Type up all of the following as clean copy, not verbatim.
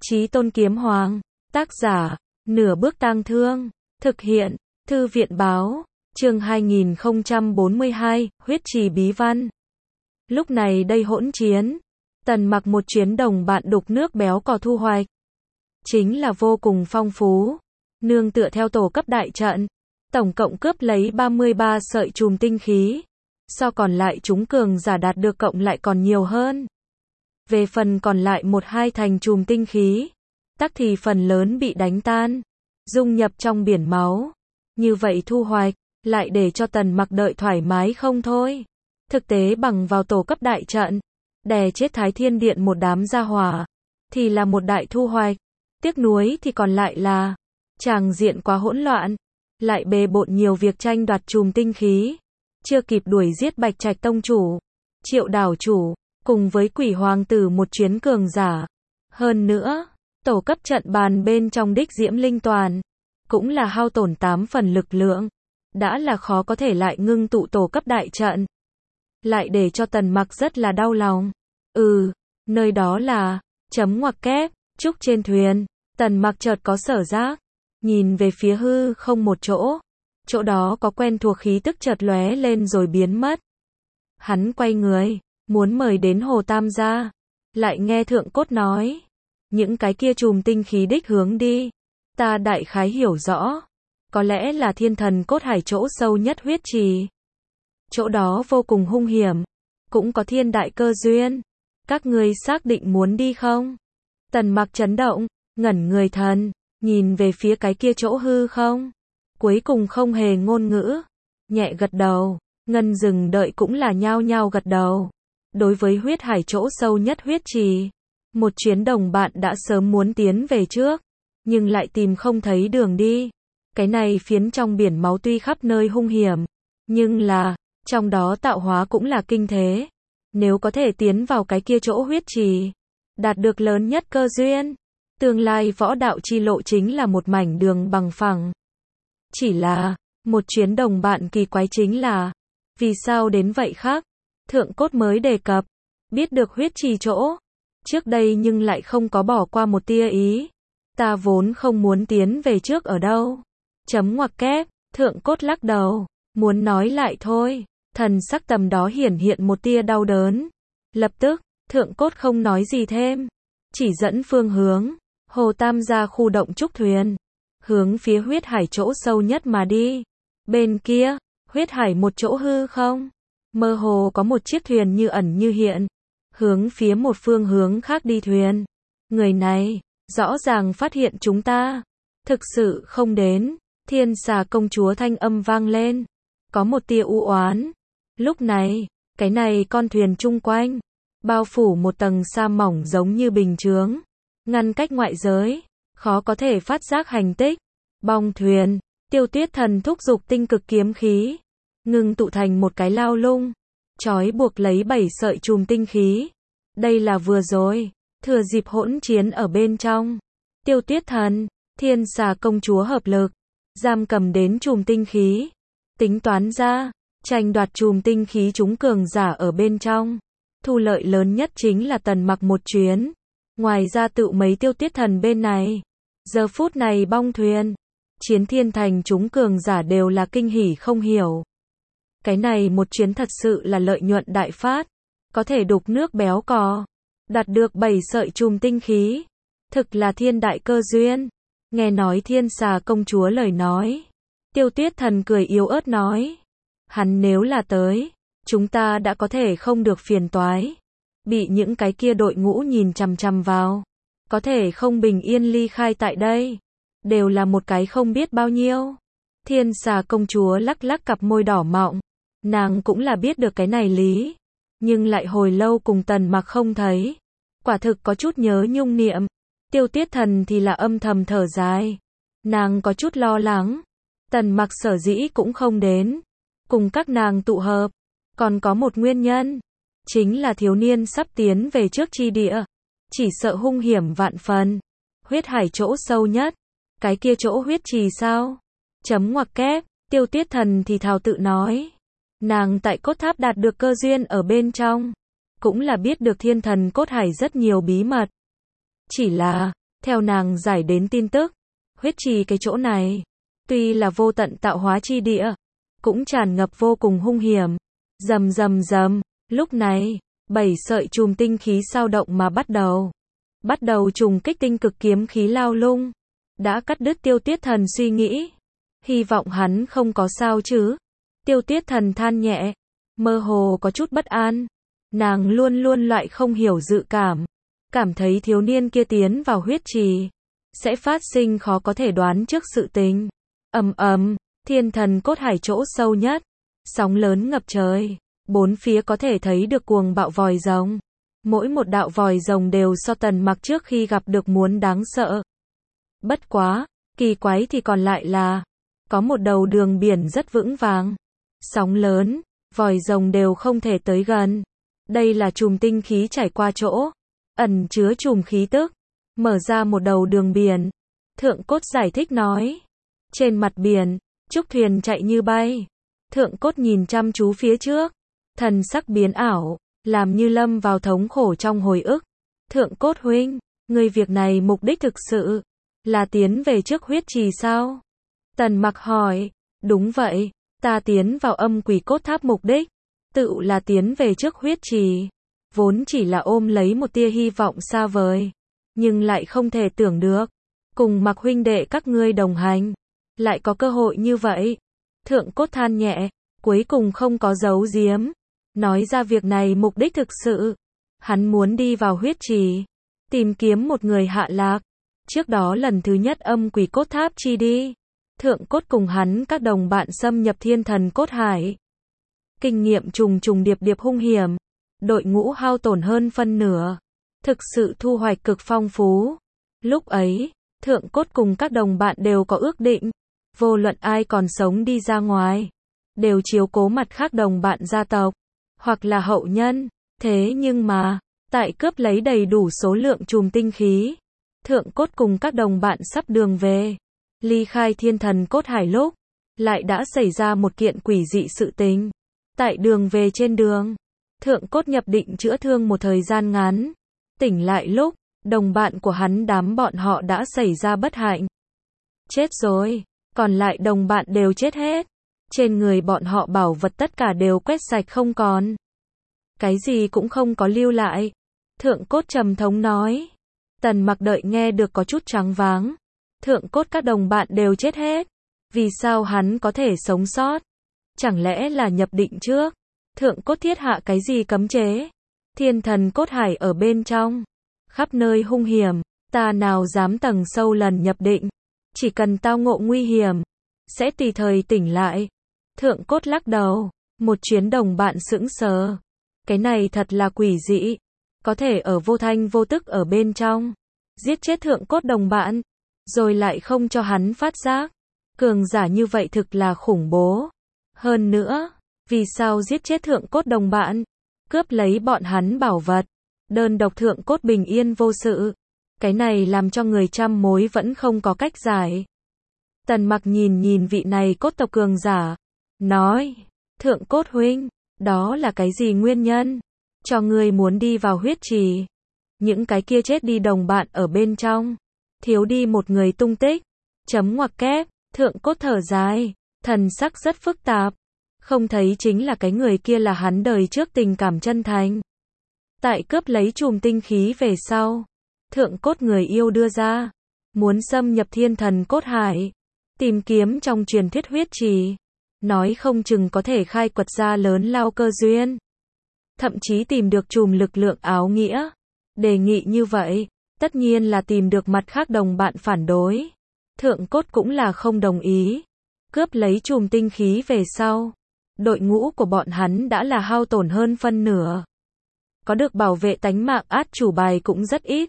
Chí Tôn Kiếm Hoàng, tác giả, Nửa Bước Tang Thương, thực hiện, Thư viện báo, chương 2042, huyết trì bí văn. Lúc này đây hỗn chiến, Tần Mặc một chuyến đồng bạn đục nước béo cò thu hoạch. Chính là vô cùng phong phú, nương tựa theo tổ cấp đại trận, tổng cộng cướp lấy 33 sợi chùm tinh khí. So còn lại chúng cường giả đạt được cộng lại còn nhiều hơn. Về phần còn lại 1-2 thành chùm tinh khí, tắc thì phần lớn bị đánh tan, dung nhập trong biển máu. Như vậy thu hoạch, lại để cho Tần Mặc đợi thoải mái không thôi. Thực tế bằng vào tổ cấp đại trận, đè chết Thái Thiên Điện một đám gia hỏa, thì là một đại thu hoạch. Tiếc nuối thì còn lại là, tràng diện quá hỗn loạn, lại bề bộn nhiều việc tranh đoạt chùm tinh khí. Chưa kịp đuổi giết Bạch Trạch Tông chủ, Triệu đảo chủ, cùng với Quỷ Hoàng tử một chuyến cường giả. Hơn nữa, tổ cấp trận bàn bên trong đích Diễm Linh Toàn, cũng là hao tổn 8 phần lực lượng. Đã là khó có thể lại ngưng tụ tổ cấp đại trận. Lại để cho Tần Mặc rất là đau lòng. Nơi đó là, chấm ngoặc kép, trúc trên thuyền. Tần Mặc chợt có sở giác, nhìn về phía hư không một chỗ. Chỗ đó có quen thuộc khí tức chợt lóe lên rồi biến mất. Hắn quay người, muốn mời đến Hồ Tam gia. Lại nghe Thượng Cốt nói, những cái kia chùm tinh khí đích hướng đi, ta đại khái hiểu rõ. Có lẽ là Thiên Thần Cốt Hải chỗ sâu nhất huyết trì. Chỗ đó vô cùng hung hiểm, cũng có thiên đại cơ duyên. Các ngươi xác định muốn đi không? Tần Mặc chấn động, ngẩn người thần, nhìn về phía cái kia chỗ hư không. Cuối cùng không hề ngôn ngữ, nhẹ gật đầu. Ngân Dừng đợi cũng là nhao nhao gật đầu. Đối với huyết hải chỗ sâu nhất huyết trì, một chuyến đồng bạn đã sớm muốn tiến về trước, nhưng lại tìm không thấy đường đi. Cái này phiến trong biển máu tuy khắp nơi hung hiểm, nhưng là, trong đó tạo hóa cũng là kinh thế. Nếu có thể tiến vào cái kia chỗ huyết trì, đạt được lớn nhất cơ duyên, tương lai võ đạo chi lộ chính là một mảnh đường bằng phẳng. Chỉ là, một chuyến đồng bạn kỳ quái chính là, vì sao đến vậy khác? Thượng Cốt mới đề cập, biết được huyết trì chỗ, trước đây nhưng lại không có bỏ qua một tia ý. Ta vốn không muốn tiến về trước ở đâu. Chấm ngoặc kép, Thượng Cốt lắc đầu, muốn nói lại thôi. Thần sắc tầm đó hiển hiện một tia đau đớn. Lập tức, Thượng Cốt không nói gì thêm, chỉ dẫn phương hướng, Hồ Tam gia khu động trúc thuyền, hướng phía huyết hải chỗ sâu nhất mà đi. Bên kia, huyết hải một chỗ hư không, mơ hồ có một chiếc thuyền như ẩn như hiện, hướng phía một phương hướng khác đi thuyền. Người này, rõ ràng phát hiện chúng ta, thực sự không đến. Thiên Xà công chúa thanh âm vang lên, có một tia u oán. Lúc này, cái này con thuyền chung quanh, bao phủ một tầng sa mỏng giống như bình chướng, ngăn cách ngoại giới, khó có thể phát giác hành tích. Bong thuyền, Tiêu Tuyết Thần thúc giục tinh cực kiếm khí, ngưng tụ thành một cái lao lung, trói buộc lấy 7 sợi chùm tinh khí. Đây là vừa rồi, thừa dịp hỗn chiến ở bên trong, Tiêu Tuyết Thần, Thiên Xà công chúa hợp lực, giam cầm đến chùm tinh khí. Tính toán ra, tranh đoạt chùm tinh khí chúng cường giả ở bên trong, thu lợi lớn nhất chính là Tần Mặc một chuyến. Ngoài ra tự mấy Tiêu Tuyết Thần bên này, giờ phút này bong thuyền, Chiến Thiên Thành chúng cường giả đều là kinh hỉ không hiểu. Cái này một chuyến thật sự là lợi nhuận đại phát, có thể đục nước béo cò, đạt được 7 sợi chùm tinh khí, thực là thiên đại cơ duyên. Nghe nói Thiên Xà công chúa lời nói, Tiêu Tuyết Thần cười yếu ớt nói, hắn nếu là tới, chúng ta đã có thể không được phiền toái, bị những cái kia đội ngũ nhìn chằm chằm vào, có thể không bình yên ly khai tại đây, đều là một cái không biết bao nhiêu. Thiên Xà công chúa lắc lắc cặp môi đỏ mọng, nàng cũng là biết được cái này lý, nhưng lại hồi lâu cùng Tần Mặc không thấy, quả thực có chút nhớ nhung niệm. Tiêu Tuyết Thần thì là âm thầm thở dài, nàng có chút lo lắng, Tần Mặc sở dĩ cũng không đến, cùng các nàng tụ hợp, còn có một nguyên nhân, chính là thiếu niên sắp tiến về trước chi địa, chỉ sợ hung hiểm vạn phần. Huyết hải chỗ sâu nhất, cái kia chỗ huyết trì sao? Chấm ngoặc kép, Tiêu Tuyết Thần thì thào tự nói, nàng tại cốt tháp đạt được cơ duyên ở bên trong, cũng là biết được Thiên Thần Cốt Hải rất nhiều bí mật. Chỉ là, Theo nàng giải đến tin tức, huyết trì cái chỗ này, tuy là vô tận tạo hóa chi địa, cũng tràn ngập vô cùng hung hiểm. Rầm rầm rầm, lúc này, 7 sợi chùm tinh khí sao động mà bắt đầu trùng kích tinh cực kiếm khí lao lung, đã cắt đứt Tiêu Tuyết Thần suy nghĩ. Hy vọng hắn không có sao chứ. Tiêu Tuyết Thần than nhẹ, mơ hồ có chút bất an. Nàng luôn luôn loại không hiểu dự cảm thấy thiếu niên kia tiến vào huyết trì, sẽ phát sinh khó có thể đoán trước sự tình. Ầm ầm, thiên thần cốt hải chỗ sâu nhất, sóng lớn ngập trời, bốn phía có thể thấy được cuồng bạo vòi rồng. Mỗi một đạo vòi rồng đều so Tần Mặc trước khi gặp được muốn đáng sợ. Bất quá, kỳ quái thì còn lại là, có một đầu đường biển rất vững vàng. Sóng lớn, vòi rồng đều không thể tới gần. Đây là chùm tinh khí trải qua chỗ, ẩn chứa chùm khí tức, mở ra một đầu đường biển. Thượng Cốt giải thích nói. Trên mặt biển, trúc thuyền chạy như bay. Thượng Cốt nhìn chăm chú phía trước, thần sắc biến ảo, làm như lâm vào thống khổ trong hồi ức. Thượng Cốt huynh, người việc này mục đích thực sự là tiến về trước huyết trì sao? Tần Mặc hỏi. Đúng vậy, ta tiến vào âm quỷ cốt tháp mục đích tự là tiến về trước huyết trì, vốn chỉ là ôm lấy một tia hy vọng xa vời, nhưng lại không thể tưởng được, cùng Mặc huynh đệ các ngươi đồng hành, lại có cơ hội như vậy. Thượng Cốt than nhẹ, cuối cùng không có giấu giếm, nói ra việc này mục đích thực sự, hắn muốn đi vào huyết trì, tìm kiếm một người hạ lạc. Trước đó lần thứ nhất âm quỷ cốt tháp chi đi, Thượng Cốt cùng hắn các đồng bạn xâm nhập thiên thần cốt hải. Kinh nghiệm trùng trùng điệp điệp hung hiểm, đội ngũ hao tổn hơn phân nửa, thực sự thu hoạch cực phong phú. Lúc ấy, Thượng Cốt cùng các đồng bạn đều có ước định, vô luận ai còn sống đi ra ngoài, đều chiếu cố mặt khác đồng bạn gia tộc, hoặc là hậu nhân. Thế nhưng mà, tại cướp lấy đầy đủ số lượng chùm tinh khí, Thượng Cốt cùng các đồng bạn sắp đường về, ly khai thiên thần cốt hải lúc, lại đã xảy ra một kiện quỷ dị sự tình. Tại đường về trên đường, Thượng Cốt nhập định chữa thương một thời gian ngắn, tỉnh lại lúc, đồng bạn của hắn đám bọn họ đã xảy ra bất hạnh. Chết rồi, còn lại đồng bạn đều chết hết. Trên người bọn họ bảo vật tất cả đều quét sạch không còn. Cái gì cũng không có lưu lại. Thượng Cốt trầm thống nói. Tần Mặc đợi nghe được có chút choáng váng. Thượng Cốt các đồng bạn đều chết hết. Vì sao hắn có thể sống sót? Chẳng lẽ là nhập định trước? Thượng Cốt thiết hạ cái gì cấm chế? Thiên thần cốt hải ở bên trong, khắp nơi hung hiểm, ta nào dám tầng sâu lần nhập định, chỉ cần tao ngộ nguy hiểm, sẽ tùy thời tỉnh lại. Thượng Cốt lắc đầu, một chuyến đồng bạn sững sờ. Cái này thật là quỷ dị, có thể ở vô thanh vô tức ở bên trong, giết chết Thượng Cốt đồng bạn, rồi lại không cho hắn phát giác. Cường giả như vậy thực là khủng bố. Hơn nữa, vì sao giết chết Thượng Cốt đồng bạn, cướp lấy bọn hắn bảo vật, đơn độc Thượng Cốt bình yên vô sự? Cái này làm cho người trăm mối vẫn không có cách giải. Tần Mặc nhìn vị này cốt tộc cường giả, nói, Thượng Cốt huynh, đó là cái gì nguyên nhân cho ngươi muốn đi vào huyết trì? Những cái kia chết đi đồng bạn ở bên trong, thiếu đi một người tung tích. Chấm ngoặc kép, Thượng Cốt thở dài, thần sắc rất phức tạp, không thấy chính là cái người kia là hắn đời trước tình cảm chân thành. Tại cướp lấy chùm tinh khí về sau, Thượng Cốt người yêu đưa ra, muốn xâm nhập thiên thần cốt hải, tìm kiếm trong truyền thuyết huyết trì, nói không chừng có thể khai quật ra lớn lao cơ duyên, thậm chí tìm được chùm lực lượng áo nghĩa. Đề nghị như vậy, tất nhiên là tìm được mặt khác đồng bạn phản đối. Thượng Cốt cũng là không đồng ý. Cướp lấy chùm tinh khí về sau, đội ngũ của bọn hắn đã là hao tổn hơn phân nửa. Có được bảo vệ tánh mạng át chủ bài cũng rất ít.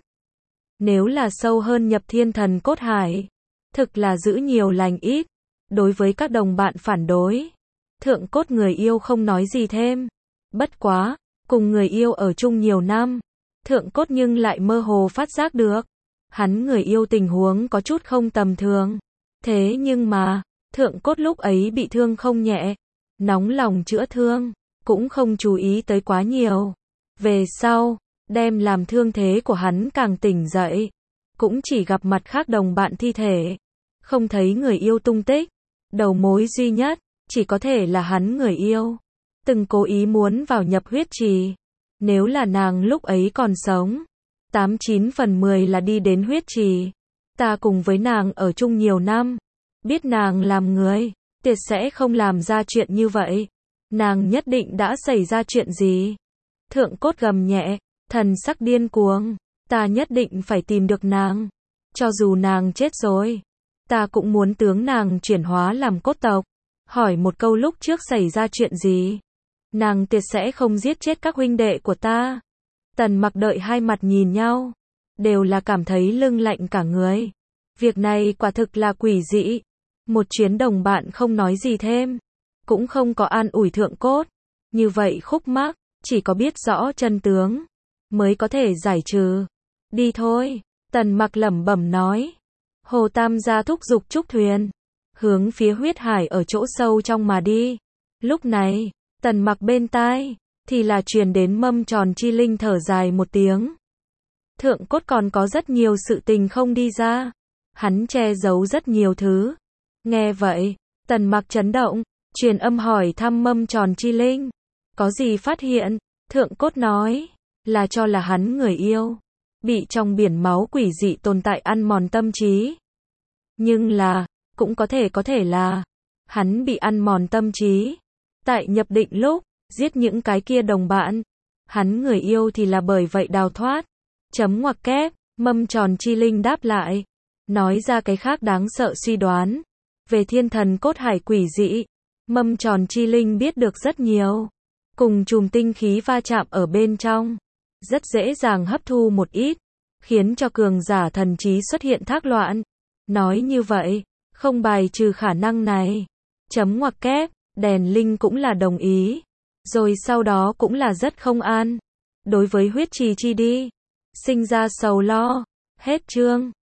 Nếu là sâu hơn nhập thiên thần cốt hải, thực là giữ nhiều lành ít. Đối với các đồng bạn phản đối, Thượng Cốt người yêu không nói gì thêm. Bất quá, cùng người yêu ở chung nhiều năm, Thượng Cốt nhưng lại mơ hồ phát giác được, hắn người yêu tình huống có chút không tầm thường. Thế nhưng mà, Thượng Cốt lúc ấy bị thương không nhẹ, nóng lòng chữa thương, cũng không chú ý tới quá nhiều. Về sau, đem làm thương thế của hắn càng tỉnh dậy. cũng chỉ gặp mặt khác đồng bạn thi thể, không thấy người yêu tung tích. Đầu mối duy nhất, chỉ có thể là hắn người yêu, từng cố ý muốn vào nhập huyết trì. Nếu là nàng lúc ấy còn sống, 89 phần 10 là đi đến huyết trì. Ta cùng với nàng ở chung nhiều năm, biết nàng làm người, tuyệt sẽ không làm ra chuyện như vậy. Nàng nhất định đã xảy ra chuyện gì. Thượng cốt gầm nhẹ, thần sắc điên cuồng. Ta nhất định phải tìm được nàng. Cho dù nàng chết rồi, ta cũng muốn tướng nàng chuyển hóa làm cốt tộc. Hỏi một câu lúc trước xảy ra chuyện gì. Nàng tuyệt sẽ không giết chết các huynh đệ của ta. Tần Mặc đợi hai mặt nhìn nhau, đều là cảm thấy lưng lạnh cả người. Việc này quả thực là quỷ dị. Một chuyến đồng bạn không nói gì thêm, cũng không có an ủi thượng cốt. Như vậy khúc mắc, chỉ có biết rõ chân tướng mới có thể giải trừ. Đi thôi, Tần Mặc lẩm bẩm nói. Hồ Tam gia thúc giục trúc thuyền, hướng phía huyết hải ở chỗ sâu trong mà đi. Lúc này, Tần Mặc bên tai thì là truyền đến Mâm Tròn Chi Linh thở dài một tiếng. Thượng cốt còn có rất nhiều sự tình không đi ra, hắn che giấu rất nhiều thứ. Nghe vậy, Tần Mặc chấn động, truyền âm hỏi thăm Mâm Tròn Chi Linh, có gì phát hiện? Thượng cốt nói, là cho là hắn người yêu, bị trong biển máu quỷ dị tồn tại ăn mòn tâm trí. Nhưng là, cũng có thể là, hắn bị ăn mòn tâm trí. Tại nhập định lúc, giết những cái kia đồng bạn. Hắn người yêu thì là bởi vậy đào thoát. Chấm ngoặc kép, Mâm Tròn Chi Linh đáp lại. Nói ra cái khác đáng sợ suy đoán. Về thiên thần cốt hải quỷ dị, Mâm Tròn Chi Linh biết được rất nhiều. Cùng chùm tinh khí va chạm ở bên trong, rất dễ dàng hấp thu một ít, khiến cho cường giả thần trí xuất hiện thác loạn. Nói như vậy, không bài trừ khả năng này. Chấm ngoặc kép, Đèn Linh cũng là đồng ý. Rồi sau đó cũng là rất không an. Đối với huyết trì chi đi, sinh ra sầu lo. Hết chương.